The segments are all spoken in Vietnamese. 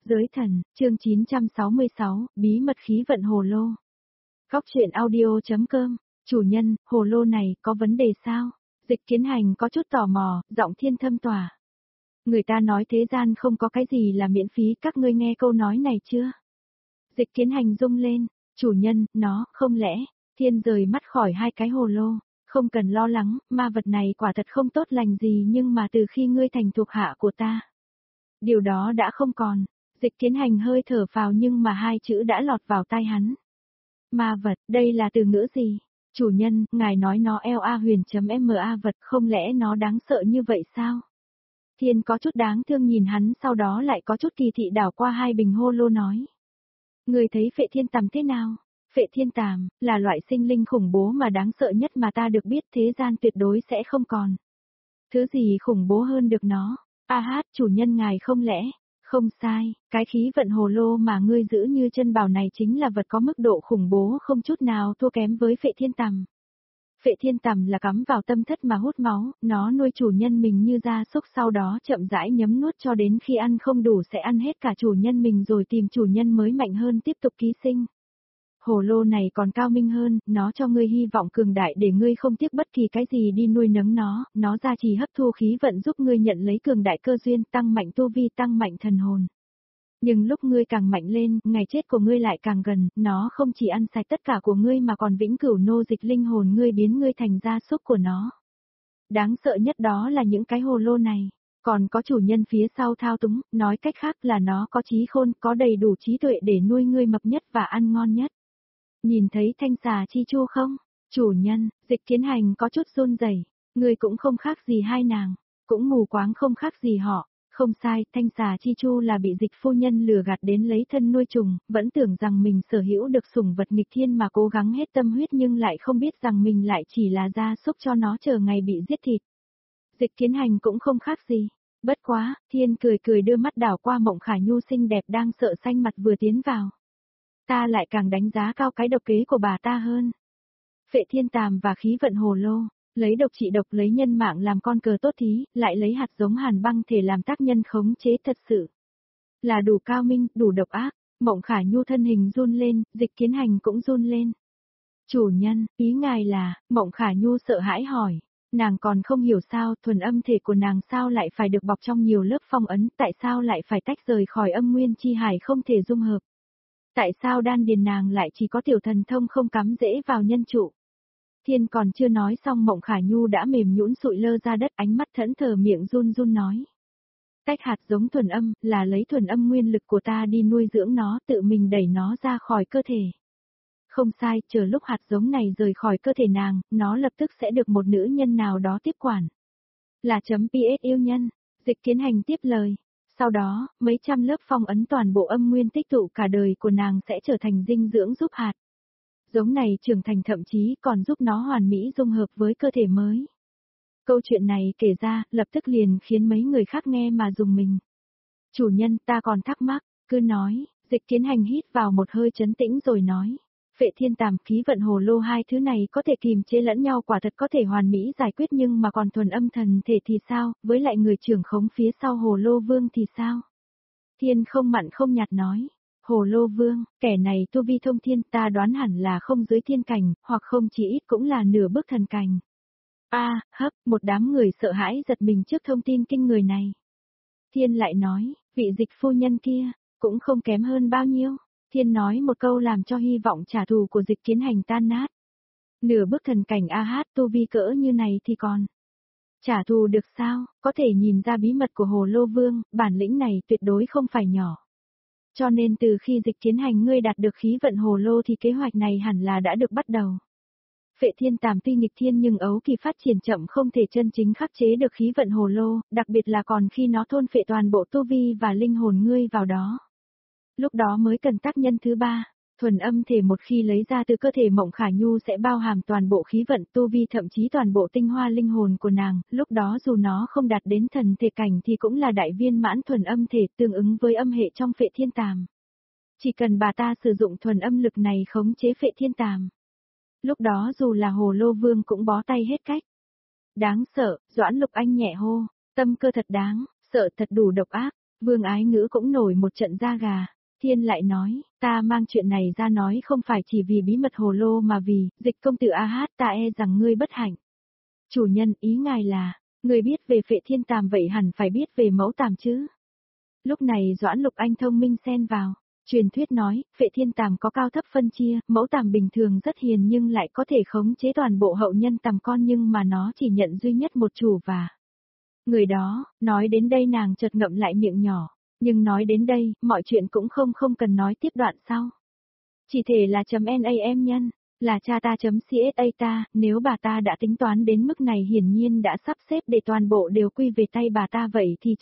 Giới thần, chương 966, bí mật khí vận hồ lô. Góc truyện audio.com, chủ nhân, hồ lô này có vấn đề sao? Dịch Kiến Hành có chút tò mò, giọng thiên thâm tỏa. Người ta nói thế gian không có cái gì là miễn phí, các ngươi nghe câu nói này chưa? Dịch Kiến Hành rung lên, chủ nhân, nó, không lẽ, thiên rời mắt khỏi hai cái hồ lô. Không cần lo lắng, ma vật này quả thật không tốt lành gì, nhưng mà từ khi ngươi thành thuộc hạ của ta, điều đó đã không còn. Dịch Kiến Hành hơi thở phào nhưng mà hai chữ đã lọt vào tai hắn. Ma vật, đây là từ ngữ gì? Chủ nhân, ngài nói nó LA huyền.ma vật, không lẽ nó đáng sợ như vậy sao? Thiên có chút đáng thương nhìn hắn, sau đó lại có chút kỳ thị đảo qua hai bình hô lô nói. Người thấy Phệ Thiên Tàm thế nào? Phệ Thiên Tàm, là loại sinh linh khủng bố mà đáng sợ nhất mà ta được biết, thế gian tuyệt đối sẽ không còn. Thứ gì khủng bố hơn được nó? Chủ nhân ngài không lẽ? Không sai, cái khí vận hồ lô mà ngươi giữ như chân bảo này chính là vật có mức độ khủng bố không chút nào thua kém với Phệ Thiên Tàm. Phệ Thiên Tàm là cắm vào tâm thất mà hút máu, nó nuôi chủ nhân mình như gia súc, sau đó chậm rãi nhấm nuốt cho đến khi ăn không đủ sẽ ăn hết cả chủ nhân mình rồi tìm chủ nhân mới mạnh hơn tiếp tục ký sinh. Hồ lô này còn cao minh hơn, nó cho ngươi hy vọng cường đại để ngươi không tiếc bất kỳ cái gì đi nuôi nấng nó gia trì hấp thu khí vận giúp ngươi nhận lấy cường đại cơ duyên, tăng mạnh tu vi, tăng mạnh thần hồn. Nhưng lúc ngươi càng mạnh lên, ngày chết của ngươi lại càng gần, nó không chỉ ăn sạch tất cả của ngươi mà còn vĩnh cửu nô dịch linh hồn ngươi, biến ngươi thành gia súc của nó. Đáng sợ nhất đó là những cái hồ lô này, còn có chủ nhân phía sau thao túng, nói cách khác là nó có trí khôn, có đầy đủ trí tuệ để nuôi ngươi mập nhất và ăn ngon nhất. Nhìn thấy thanh xà chi chu không? Chủ nhân, Dịch Kiến Hành có chút run rẩy. Người cũng không khác gì hai nàng, cũng mù quáng không khác gì họ. Không sai, thanh xà chi chu là bị Dịch phu nhân lừa gạt đến lấy thân nuôi trùng, vẫn tưởng rằng mình sở hữu được sủng vật nghịch thiên mà cố gắng hết tâm huyết, nhưng lại không biết rằng mình lại chỉ là gia súc cho nó chờ ngày bị giết thịt. Dịch Kiến Hành cũng không khác gì. Bất quá, Thiên cười cười đưa mắt đảo qua Mộng Khả Nhu xinh đẹp đang sợ xanh mặt vừa tiến vào. Ta lại càng đánh giá cao cái độc kế của bà ta hơn. Phệ Thiên Tàm và khí vận hồ lô, lấy độc trị độc, lấy nhân mạng làm con cờ tốt thí, lại lấy hạt giống hàn băng thể làm tác nhân khống chế, thật sự là đủ cao minh, đủ độc ác. Mộng Khả Nhu thân hình run lên, Dịch Kiến Hành cũng run lên. Chủ nhân, ý ngài là? Mộng Khả Nhu sợ hãi hỏi. Nàng còn không hiểu sao thuần âm thể của nàng sao lại phải được bọc trong nhiều lớp phong ấn, tại sao lại phải tách rời khỏi âm nguyên chi hải không thể dung hợp. Tại sao đan điền nàng lại chỉ có tiểu thần thông không cắm dễ vào nhân trụ? Thiên còn chưa nói xong, Mộng Khả Nhu đã mềm nhũn sụi lơ ra đất, ánh mắt thẫn thờ, miệng run run nói. Tách hạt giống thuần âm, là lấy thuần âm nguyên lực của ta đi nuôi dưỡng nó, tự mình đẩy nó ra khỏi cơ thể. Không sai, chờ lúc hạt giống này rời khỏi cơ thể nàng, nó lập tức sẽ được một nữ nhân nào đó tiếp quản. Là .ps yêu nhân, Dịch Kiến Hành tiếp lời. Sau đó, mấy trăm lớp phong ấn toàn bộ âm nguyên tích tụ cả đời của nàng sẽ trở thành dinh dưỡng giúp hạt giống này trưởng thành, thậm chí còn giúp nó hoàn mỹ dung hợp với cơ thể mới. Câu chuyện này kể ra, lập tức liền khiến mấy người khác nghe mà rùng mình. Chủ nhân, ta còn thắc mắc, cứ nói. Dịch Kiến Hành hít vào một hơi trấn tĩnh rồi nói. Phệ Thiên Tàm, khí vận hồ lô, hai thứ này có thể kìm chế lẫn nhau, quả thật có thể hoàn mỹ giải quyết, nhưng mà còn thuần âm thần thể thì sao, với lại người trưởng khống phía sau hồ lô vương thì sao? Thiên không mặn không nhạt nói. Hồ lô vương, kẻ này tu vi thông thiên, ta đoán hẳn là không dưới thiên cảnh, hoặc không chỉ ít cũng là nửa bước thần cảnh. Một đám người sợ hãi giật mình trước thông tin kinh người này. Thiên lại nói, vị Dịch phu nhân kia, cũng không kém hơn bao nhiêu. Thiên nói một câu làm cho hy vọng trả thù của Dịch Kiến Hành tan nát. Nửa bước thần cảnh tu vi cỡ như này thì còn trả thù được sao? Có thể nhìn ra bí mật của hồ lô vương, bản lĩnh này tuyệt đối không phải nhỏ. Cho nên từ khi Dịch Kiến Hành ngươi đạt được khí vận hồ lô thì kế hoạch này hẳn là đã được bắt đầu. Phệ Thiên Tàm tuy nghịch thiên nhưng ấu kỳ phát triển chậm, không thể chân chính khắc chế được khí vận hồ lô, đặc biệt là còn khi nó thôn phệ toàn bộ tu vi và linh hồn ngươi vào đó. Lúc đó mới cần tác nhân thứ ba. Thuần âm thể một khi lấy ra từ cơ thể Mộng Khả Nhu sẽ bao hàm toàn bộ khí vận, tu vi, thậm chí toàn bộ tinh hoa linh hồn của nàng, lúc đó dù nó không đạt đến thần thể cảnh thì cũng là đại viên mãn thuần âm thể, tương ứng với âm hệ trong Phệ Thiên Tàm. Chỉ cần bà ta sử dụng thuần âm lực này khống chế Phệ Thiên Tàm, lúc đó dù là hồ lô vương cũng bó tay hết cách. Đáng sợ, Doãn Lục Anh nhẹ hô, tâm cơ thật đáng, sợ thật đủ độc ác. Vương Ái Ngữ cũng nổi một trận da gà. Thiên lại nói, ta mang chuyện này ra nói không phải chỉ vì bí mật hồ lô mà vì, Dịch công tử a hát ta e rằng ngươi bất hạnh. Chủ nhân, ý ngài là, người biết về Phệ Thiên Tàm vậy hẳn phải biết về Mẫu Tàm chứ. Lúc này Doãn Lục Anh thông minh xen vào. Truyền thuyết nói, Phệ Thiên Tàm có cao thấp phân chia, Mẫu Tàm bình thường rất hiền nhưng lại có thể khống chế toàn bộ hậu nhân tàm con nhưng mà nó chỉ nhận duy nhất một chủ và người đó. Nói đến đây nàng chợt ngậm lại miệng nhỏ, nhưng nói đến đây, mọi chuyện cũng không cần nói tiếp đoạn sau. Chỉ thể là .nam nhân, là cha ta .csa ta, nếu bà ta đã tính toán đến mức này hiển nhiên đã sắp xếp để toàn bộ đều quy về tay bà ta vậy thì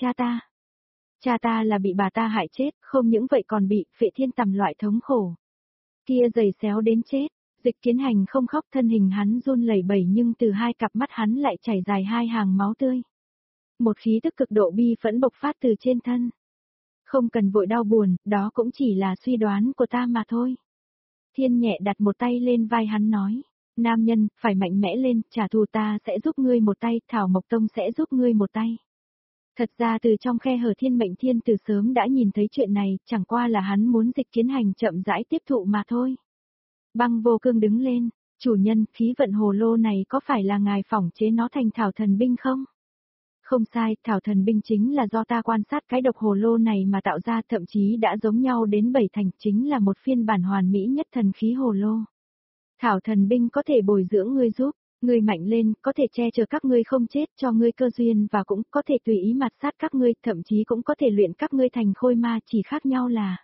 cha ta là bị bà ta hại chết, không những vậy còn bị Phệ Thiên Tàm loại thống khổ. Kia giày xéo đến chết, Dịch Kiến Hành không khóc, thân hình hắn run lẩy bẩy nhưng từ hai cặp mắt hắn lại chảy dài hai hàng máu tươi. Một khí tức cực độ bi phẫn bộc phát từ trên thân. Không cần vội đau buồn, đó cũng chỉ là suy đoán của ta mà thôi. Thiên nhẹ đặt một tay lên vai hắn nói, nam nhân, phải mạnh mẽ lên, trả thù ta sẽ giúp ngươi một tay, Thảo Mộc Tông sẽ giúp ngươi một tay. Thật ra từ trong khe hở Thiên Mệnh Thiên từ sớm đã nhìn thấy chuyện này, chẳng qua là hắn muốn Dịch Kiến Hành chậm rãi tiếp thụ mà thôi. Băng Vô Cương đứng lên, chủ nhân, khí vận hồ lô này có phải là ngài phỏng chế nó thành thảo thần binh không? Không sai, thảo thần binh chính là do ta quan sát cái độc hồ lô này mà tạo ra, thậm chí đã giống nhau đến 7 thành, chính là một phiên bản hoàn mỹ nhất thần khí hồ lô. Thảo thần binh có thể bồi dưỡng ngươi giúp ngươi mạnh lên, có thể che chở các ngươi không chết cho ngươi cơ duyên và cũng có thể tùy ý mạt sát các ngươi, thậm chí cũng có thể luyện các ngươi thành khôi ma, chỉ khác nhau là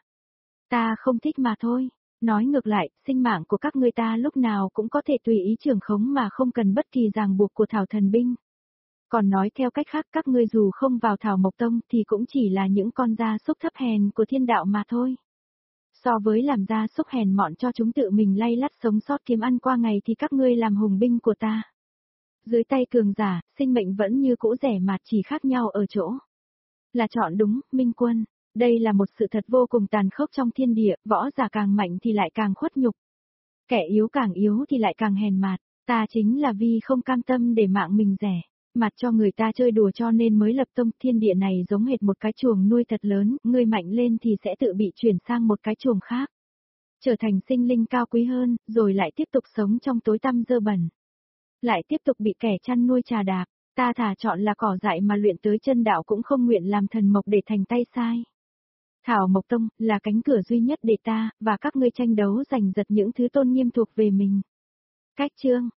ta không thích mà thôi. Nói ngược lại, sinh mạng của các ngươi ta lúc nào cũng có thể tùy ý trưởng khống mà không cần bất kỳ ràng buộc của thảo thần binh. Còn nói theo cách khác, các ngươi dù không vào Thảo Mộc Tông thì cũng chỉ là những con gia súc thấp hèn của thiên đạo mà thôi. So với làm gia súc hèn mọn cho chúng tự mình lay lắt sống sót kiếm ăn qua ngày thì các ngươi làm hùng binh của ta. Dưới tay cường giả, sinh mệnh vẫn như cũ rẻ mạt, chỉ khác nhau ở chỗ là chọn đúng, Minh Quân. Đây là một sự thật vô cùng tàn khốc trong thiên địa, võ giả càng mạnh thì lại càng khuất nhục. Kẻ yếu càng yếu thì lại càng hèn mạt, ta chính là vì không cam tâm để mạng mình rẻ mặt cho người ta chơi đùa cho nên mới lập tông. Thiên địa này giống hệt một cái chuồng nuôi thật lớn, ngươi mạnh lên thì sẽ tự bị chuyển sang một cái chuồng khác. Trở thành sinh linh cao quý hơn, rồi lại tiếp tục sống trong tối tăm dơ bẩn. Lại tiếp tục bị kẻ chăn nuôi trà đạp, ta thà chọn là cỏ dại mà luyện tới chân đạo cũng không nguyện làm thần mộc để thành tay sai. Thảo Mộc Tông là cánh cửa duy nhất để ta và các ngươi tranh đấu giành giật những thứ tôn nghiêm thuộc về mình. Cách chương